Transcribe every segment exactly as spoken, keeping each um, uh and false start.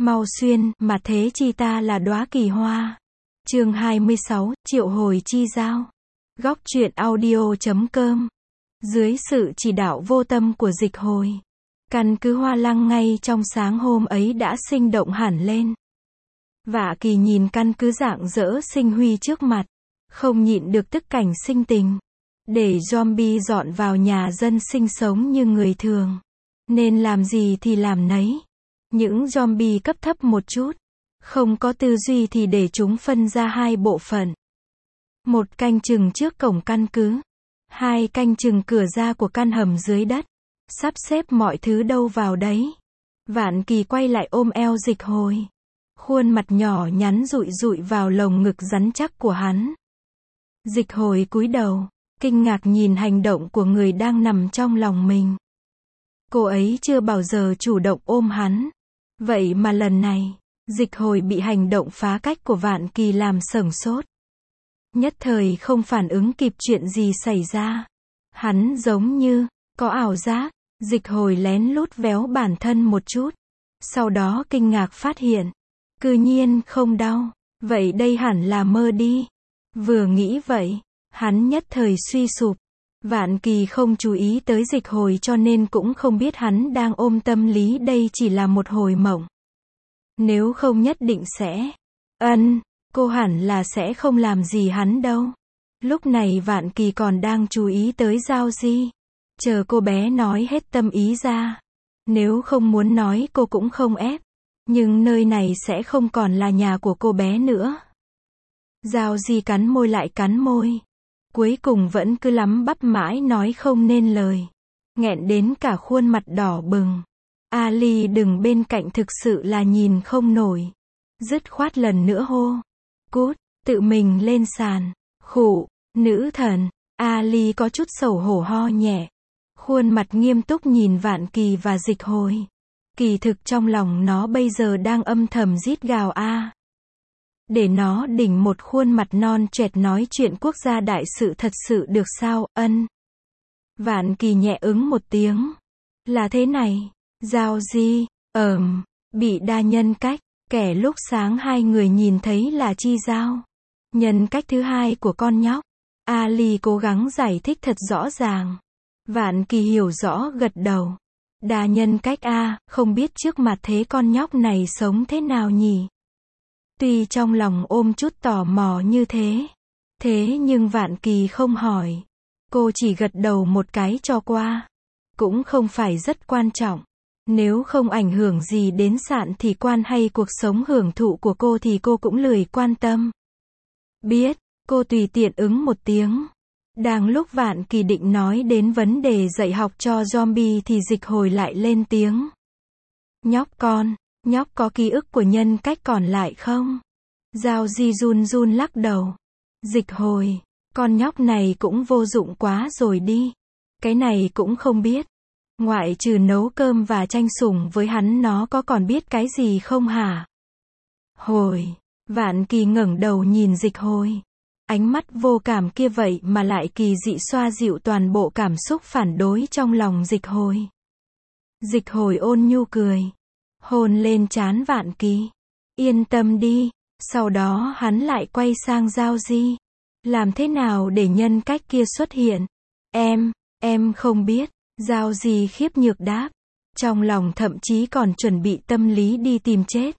Mau xuyên, mà thế chi ta là đóa kỳ hoa. Chương hai mươi sáu, triệu hồi chi giao. Góc truyện audio chấm com. Dưới sự chỉ đạo vô tâm của Dịch Hồi, căn cứ Hoa Lăng ngay trong sáng hôm ấy đã sinh động hẳn lên. Vạ Kỳ nhìn căn cứ rạng rỡ sinh huy trước mặt, không nhịn được tức cảnh sinh tình. Để zombie dọn vào nhà dân sinh sống như người thường, nên làm gì thì làm nấy. Những zombie cấp thấp một chút, không có tư duy thì để chúng phân ra hai bộ phận. Một canh chừng trước cổng căn cứ, hai canh chừng cửa ra của căn hầm dưới đất, sắp xếp mọi thứ đâu vào đấy. Vạn Kỳ quay lại ôm eo Dịch Hồi, khuôn mặt nhỏ nhắn dụi dụi vào lồng ngực rắn chắc của hắn. Dịch Hồi cúi đầu, kinh ngạc nhìn hành động của người đang nằm trong lòng mình. Cô ấy chưa bao giờ chủ động ôm hắn, vậy mà lần này, Dịch Hồi bị hành động phá cách của Vạn Kỳ làm sửng sốt. Nhất thời không phản ứng kịp chuyện gì xảy ra. Hắn giống như có ảo giác. Dịch Hồi lén lút véo bản thân một chút, sau đó kinh ngạc phát hiện, cư nhiên không đau. Vậy đây hẳn là mơ đi. Vừa nghĩ vậy, hắn nhất thời suy sụp. Vạn Kỳ không chú ý tới Dịch Hồi cho nên cũng không biết hắn đang ôm tâm lý đây chỉ là một hồi mộng. Nếu không nhất định sẽ ân, cô hẳn là sẽ không làm gì hắn đâu. Lúc này Vạn Kỳ còn đang chú ý tới Giao Di. Chờ cô bé nói hết tâm ý ra. Nếu không muốn nói cô cũng không ép. Nhưng nơi này sẽ không còn là nhà của cô bé nữa. Giao Di cắn môi lại cắn môi. Cuối cùng vẫn cứ lắm bắp mãi nói không nên lời. Nghẹn đến cả khuôn mặt đỏ bừng. Ali đừng bên cạnh thực sự là nhìn không nổi. Dứt khoát lần nữa hô. Cút, tự mình lên sàn. Khụ, nữ thần. Ali có chút xấu hổ ho nhẹ. Khuôn mặt nghiêm túc nhìn Vạn Kỳ và Dịch Hồi. Kỳ thực trong lòng nó bây giờ đang âm thầm rít gào a. Để nó đỉnh một khuôn mặt non choẹt nói chuyện quốc gia đại sự thật sự được sao, ân. Vạn Kỳ nhẹ ứng một tiếng. Là thế này, Giao Di, ờm, bị đa nhân cách, kẻ lúc sáng hai người nhìn thấy là Chi Giao. Nhân cách thứ hai của con nhóc. Ali cố gắng giải thích thật rõ ràng. Vạn Kỳ hiểu rõ gật đầu. Đa nhân cách a, không biết trước mặt thế con nhóc này sống thế nào nhỉ? Tuy trong lòng ôm chút tò mò như thế. Thế nhưng Vạn Kỳ không hỏi. Cô chỉ gật đầu một cái cho qua. Cũng không phải rất quan trọng. Nếu không ảnh hưởng gì đến sạn thì quan hay cuộc sống hưởng thụ của cô thì cô cũng lười quan tâm. Biết, cô tùy tiện ứng một tiếng. Đang lúc Vạn Kỳ định nói đến vấn đề dạy học cho zombie thì Dịch Hồi lại lên tiếng. Nhóc con, nhóc có ký ức của nhân cách còn lại không? Giao Di run run lắc đầu. Dịch Hồi, con nhóc này cũng vô dụng quá rồi đi. Cái này cũng không biết. Ngoại trừ nấu cơm và tranh sủng với hắn nó có còn biết cái gì không hả? Hồi, Vạn Kỳ ngẩng đầu nhìn Dịch Hồi. Ánh mắt vô cảm kia vậy mà lại kỳ dị xoa dịu toàn bộ cảm xúc phản đối trong lòng Dịch Hồi. Dịch Hồi ôn nhu cười. Hôn lên trán Vạn Kỳ. Yên tâm đi. Sau đó hắn lại quay sang Giao Di. Làm thế nào để nhân cách kia xuất hiện? Em, em không biết. Giao Di khiếp nhược đáp. Trong lòng thậm chí còn chuẩn bị tâm lý đi tìm chết.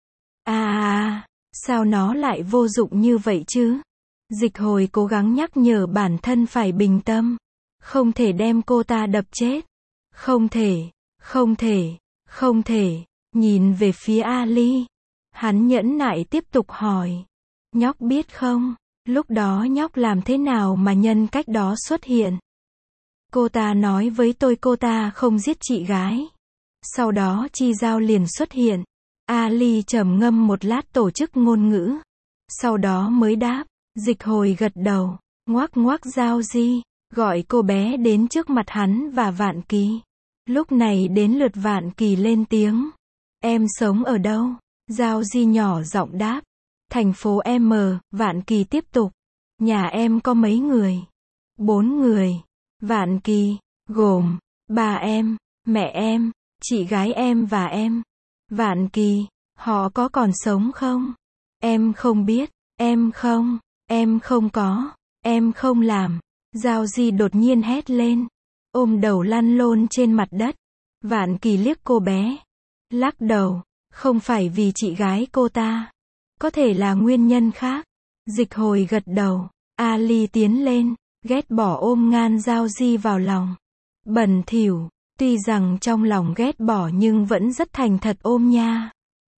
À à, sao nó lại vô dụng như vậy chứ? Dịch Hồi cố gắng nhắc nhở bản thân phải bình tâm. Không thể đem cô ta đập chết. Không thể, không thể, không thể. Nhìn về phía Ali. Hắn nhẫn nại tiếp tục hỏi. Nhóc biết không, lúc đó nhóc làm thế nào mà nhân cách đó xuất hiện? Cô ta nói với tôi cô ta không giết chị gái. Sau đó Chi Giao liền xuất hiện. Ali trầm ngâm một lát tổ chức ngôn ngữ. Sau đó mới đáp. Dịch Hồi gật đầu, ngoác ngoác Giao Di, gọi cô bé đến trước mặt hắn và Vạn Kỳ. Lúc này đến lượt Vạn Kỳ lên tiếng. Em sống ở đâu? Giao Di nhỏ giọng đáp. Thành phố M, Vạn Kỳ tiếp tục. Nhà em có mấy người? Bốn người. Vạn Kỳ, gồm, ba em, mẹ em, chị gái em và em. Vạn Kỳ, Họ có còn sống không? Em không biết, em không, em không có, em không làm. Giao Di đột nhiên hét lên, ôm đầu lăn lộn trên mặt đất. Vạn Kỳ liếc cô bé, lắc đầu, không phải vì chị gái cô ta, có thể là nguyên nhân khác. Dịch Hồi gật đầu, Ali tiến lên, ghét bỏ ôm ngan Giao Di vào lòng. Bẩn thỉu, tuy rằng trong lòng ghét bỏ nhưng vẫn rất thành thật ôm nha.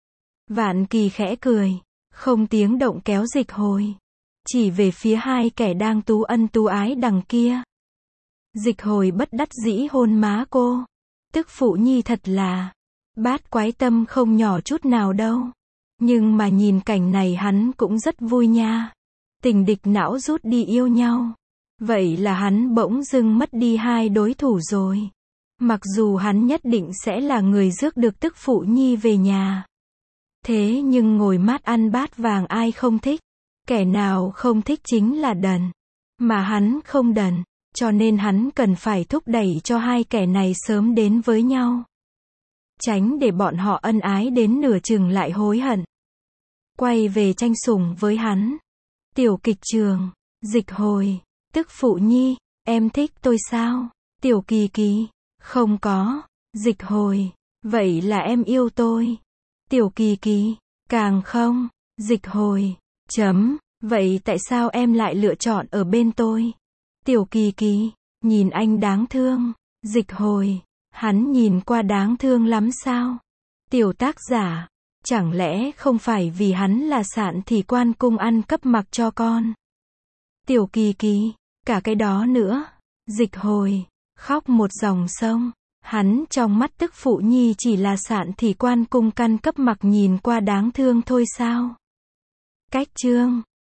Vạn Kỳ khẽ cười, không tiếng động kéo Dịch Hồi, chỉ về phía hai kẻ đang tú ân tú ái đằng kia. Dịch Hồi bất đắc dĩ hôn má cô. Tức phụ nhi thật là, bát quái tâm không nhỏ chút nào đâu. Nhưng mà nhìn cảnh này hắn cũng rất vui nha. Tình địch não rút đi yêu nhau. Vậy là hắn bỗng dưng mất đi hai đối thủ rồi. Mặc dù hắn nhất định sẽ là người rước được tức phụ nhi về nhà. Thế nhưng ngồi mát ăn bát vàng ai không thích. Kẻ nào không thích chính là đần. Mà hắn không đần, cho nên hắn cần phải thúc đẩy cho hai kẻ này sớm đến với nhau. Tránh để bọn họ ân ái đến nửa chừng lại hối hận. Quay về tranh sủng với hắn. Tiểu kịch trường, Dịch Hồi, tức phụ nhi, em thích tôi sao? Tiểu Kỳ Kỳ, không có. Dịch Hồi, vậy là em yêu tôi. Tiểu Kỳ Kỳ, càng không. Dịch Hồi, chấm, vậy tại sao em lại lựa chọn ở bên tôi? Tiểu Kỳ Kỳ, nhìn anh đáng thương. Dịch Hồi, hắn nhìn qua đáng thương lắm sao? Tiểu tác giả, chẳng lẽ không phải vì hắn là Sạn Thì Quan cung ăn cấp mặc cho con? Tiểu Kỳ Kỳ, cả cái đó nữa. Dịch Hồi, khóc một dòng sông. Hắn trong mắt tức phụ nhi chỉ là Sạn Thì Quan cung căn cấp mặc nhìn qua đáng thương thôi sao? Cách chương